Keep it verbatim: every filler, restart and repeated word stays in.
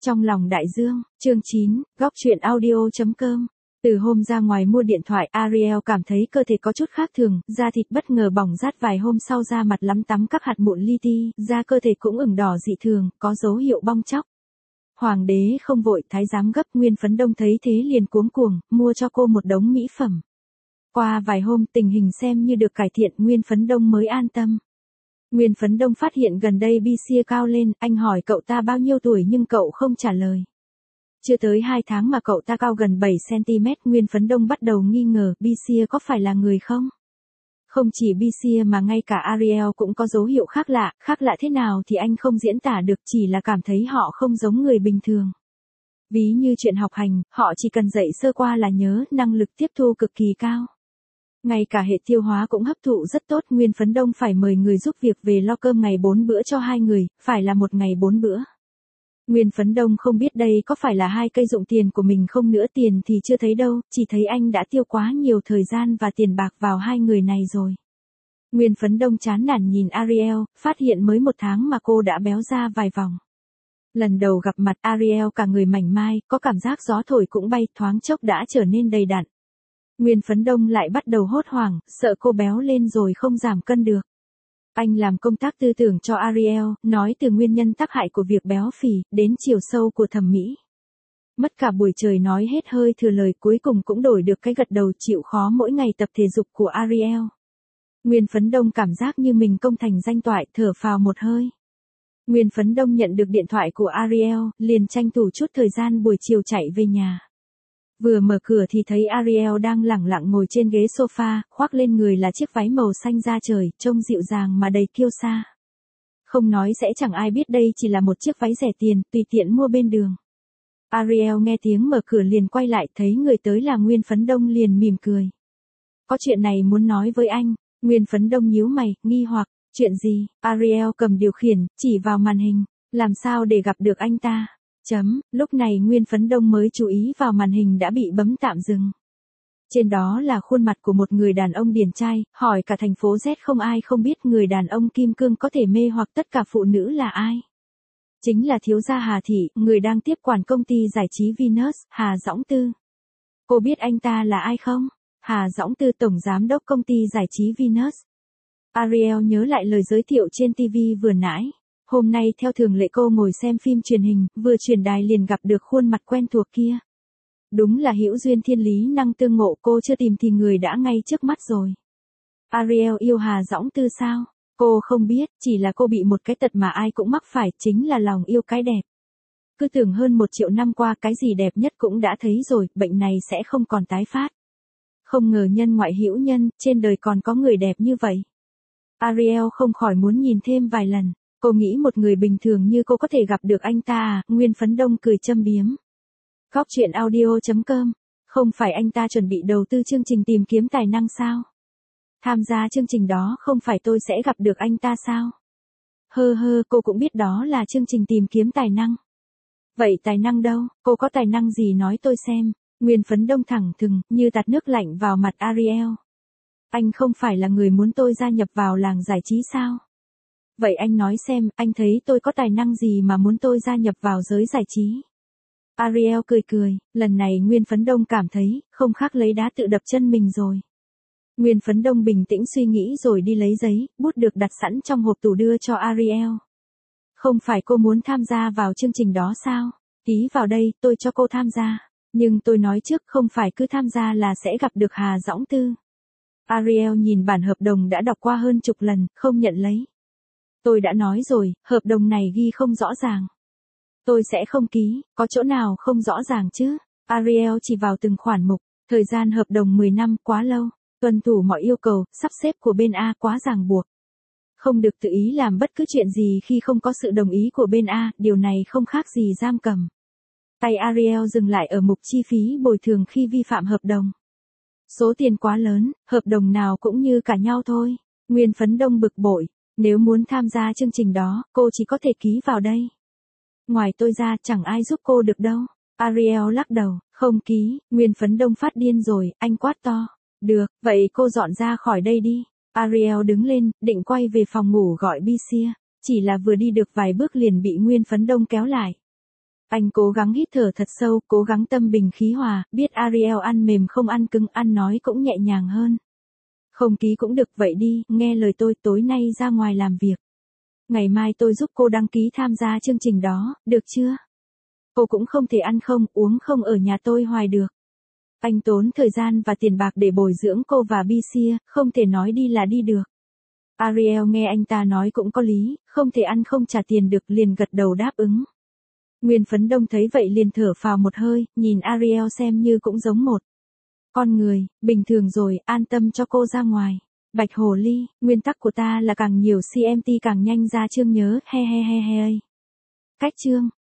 Trong lòng đại dương, chương chín, góc truyện audio.com. Từ hôm ra ngoài mua điện thoại, Ariel cảm thấy cơ thể có chút khác thường, da thịt bất ngờ bỏng rát vài hôm sau da mặt lắm tắm các hạt mụn li ti, da cơ thể cũng ửng đỏ dị thường, có dấu hiệu bong tróc. Hoàng đế không vội, thái giám gấp, Nguyên Phấn Đông thấy thế liền cuống cuồng, mua cho cô một đống mỹ phẩm. Qua vài hôm tình hình xem như được cải thiện, Nguyên Phấn Đông mới an tâm. Nguyên Phấn Đông phát hiện gần đây Bia cao lên, anh hỏi cậu ta bao nhiêu tuổi nhưng cậu không trả lời. Chưa tới hai tháng mà cậu ta cao gần bảy xăng-ti-mét, Nguyên Phấn Đông bắt đầu nghi ngờ Bia có phải là người không? Không chỉ Bia mà ngay cả Ariel cũng có dấu hiệu khác lạ, khác lạ thế nào thì anh không diễn tả được, chỉ là cảm thấy họ không giống người bình thường. Ví như chuyện học hành, họ chỉ cần dạy sơ qua là nhớ, năng lực tiếp thu cực kỳ cao. Ngay cả hệ tiêu hóa cũng hấp thụ rất tốt, Nguyên Phấn Đông phải mời người giúp việc về lo cơm ngày bốn bữa cho hai người, phải là một ngày bốn bữa. Nguyên Phấn Đông không biết đây có phải là hai cây dụng tiền của mình không nữa, tiền thì chưa thấy đâu, chỉ thấy anh đã tiêu quá nhiều thời gian và tiền bạc vào hai người này rồi. Nguyên Phấn Đông chán nản nhìn Ariel, phát hiện mới một tháng mà cô đã béo ra vài vòng. Lần đầu gặp mặt Ariel cả người mảnh mai, có cảm giác gió thổi cũng bay, thoáng chốc đã trở nên đầy đặn. Nguyên Phấn Đông lại bắt đầu hốt hoảng, sợ cô béo lên rồi không giảm cân được. Anh làm công tác tư tưởng cho Ariel, nói từ nguyên nhân tác hại của việc béo phì, đến chiều sâu của thẩm mỹ. Mất cả buổi trời nói hết hơi thừa lời, cuối cùng cũng đổi được cái gật đầu chịu khó mỗi ngày tập thể dục của Ariel. Nguyên Phấn Đông cảm giác như mình công thành danh toại, thở phào một hơi. Nguyên Phấn Đông nhận được điện thoại của Ariel, liền tranh thủ chút thời gian buổi chiều chạy về nhà. Vừa mở cửa thì thấy Ariel đang lẳng lặng ngồi trên ghế sofa, khoác lên người là chiếc váy màu xanh da trời, trông dịu dàng mà đầy kiêu sa. Không nói sẽ chẳng ai biết đây chỉ là một chiếc váy rẻ tiền, tùy tiện mua bên đường. Ariel nghe tiếng mở cửa liền quay lại, thấy người tới là Nguyên Phấn Đông liền mỉm cười. Có chuyện này muốn nói với anh. Nguyên Phấn Đông nhíu mày, nghi hoặc, chuyện gì? Ariel cầm điều khiển, chỉ vào màn hình, làm sao để gặp được anh ta? Chấm, lúc này Nguyên Phấn Đông mới chú ý vào màn hình đã bị bấm tạm dừng. Trên đó là khuôn mặt của một người đàn ông điển trai, hỏi cả thành phố Z không ai không biết người đàn ông kim cương có thể mê hoặc tất cả phụ nữ là ai. Chính là thiếu gia Hà Thị, người đang tiếp quản công ty giải trí Venus, Hà Dõng Tư. Cô biết anh ta là ai không? Hà Dõng Tư, tổng giám đốc công ty giải trí Venus. Ariel nhớ lại lời giới thiệu trên ti vi vừa nãy. Hôm nay theo thường lệ cô ngồi xem phim truyền hình, vừa chuyển đài liền gặp được khuôn mặt quen thuộc kia. Đúng là hữu duyên thiên lý năng tương ngộ, cô chưa tìm thì người đã ngay trước mắt rồi. Ariel yêu Hà Dõng Tư sao? Cô không biết, chỉ là cô bị một cái tật mà ai cũng mắc phải, chính là lòng yêu cái đẹp. Cứ tưởng hơn một triệu năm qua cái gì đẹp nhất cũng đã thấy rồi, bệnh này sẽ không còn tái phát. Không ngờ nhân ngoại hữu nhân, trên đời còn có người đẹp như vậy. Ariel không khỏi muốn nhìn thêm vài lần. Cô nghĩ một người bình thường như cô có thể gặp được anh ta à? Nguyên Phấn Đông cười châm biếm. Góc truyện audio.com. Không phải anh ta chuẩn bị đầu tư chương trình tìm kiếm tài năng sao? Tham gia chương trình đó không phải tôi sẽ gặp được anh ta sao? Hơ hơ, cô cũng biết đó là chương trình tìm kiếm tài năng. Vậy tài năng đâu? Cô có tài năng gì nói tôi xem? Nguyên Phấn Đông thẳng thừng, như tạt nước lạnh vào mặt Ariel. Anh không phải là người muốn tôi gia nhập vào làng giải trí sao? Vậy anh nói xem, anh thấy tôi có tài năng gì mà muốn tôi gia nhập vào giới giải trí? Ariel cười cười, lần này Nguyên Phấn Đông cảm thấy, không khác lấy đá tự đập chân mình rồi. Nguyên Phấn Đông bình tĩnh suy nghĩ rồi đi lấy giấy, bút được đặt sẵn trong hộp tủ đưa cho Ariel. Không phải cô muốn tham gia vào chương trình đó sao? Ký vào đây, tôi cho cô tham gia. Nhưng tôi nói trước, không phải cứ tham gia là sẽ gặp được Hà Dõng Tư. Ariel nhìn bản hợp đồng đã đọc qua hơn chục lần, không nhận lấy. Tôi đã nói rồi, hợp đồng này ghi không rõ ràng. Tôi sẽ không ký, có chỗ nào không rõ ràng chứ? Ariel chỉ vào từng khoản mục, thời gian hợp đồng mười năm quá lâu, tuân thủ mọi yêu cầu, sắp xếp của bên A quá ràng buộc. Không được tự ý làm bất cứ chuyện gì khi không có sự đồng ý của bên A, điều này không khác gì giam cầm. Tay Ariel dừng lại ở mục chi phí bồi thường khi vi phạm hợp đồng. Số tiền quá lớn, hợp đồng nào cũng như cả nhau thôi. Nguyên Phấn Đông bực bội. Nếu muốn tham gia chương trình đó, cô chỉ có thể ký vào đây. Ngoài tôi ra chẳng ai giúp cô được đâu. Ariel lắc đầu, không ký. Nguyên Phấn Đông phát điên rồi, anh quát to. Được, vậy cô dọn ra khỏi đây đi. Ariel đứng lên, định quay về phòng ngủ gọi Bia. Chỉ là vừa đi được vài bước liền bị Nguyên Phấn Đông kéo lại. Anh cố gắng hít thở thật sâu, cố gắng tâm bình khí hòa, biết Ariel ăn mềm không ăn cứng, ăn nói cũng nhẹ nhàng hơn. Không ký cũng được, vậy đi, nghe lời tôi, tối nay ra ngoài làm việc. Ngày mai tôi giúp cô đăng ký tham gia chương trình đó, được chưa? Cô cũng không thể ăn không, uống không ở nhà tôi hoài được. Anh tốn thời gian và tiền bạc để bồi dưỡng cô và Bixia, không thể nói đi là đi được. Ariel nghe anh ta nói cũng có lý, không thể ăn không trả tiền được, liền gật đầu đáp ứng. Nguyên Phấn Đông thấy vậy liền thở phào một hơi, nhìn Ariel xem như cũng giống một con người, bình thường rồi, an tâm cho cô ra ngoài. Bạch Hồ Ly, nguyên tắc của ta là càng nhiều xê em tê càng nhanh ra chương nhớ, he he he he. Cách chương.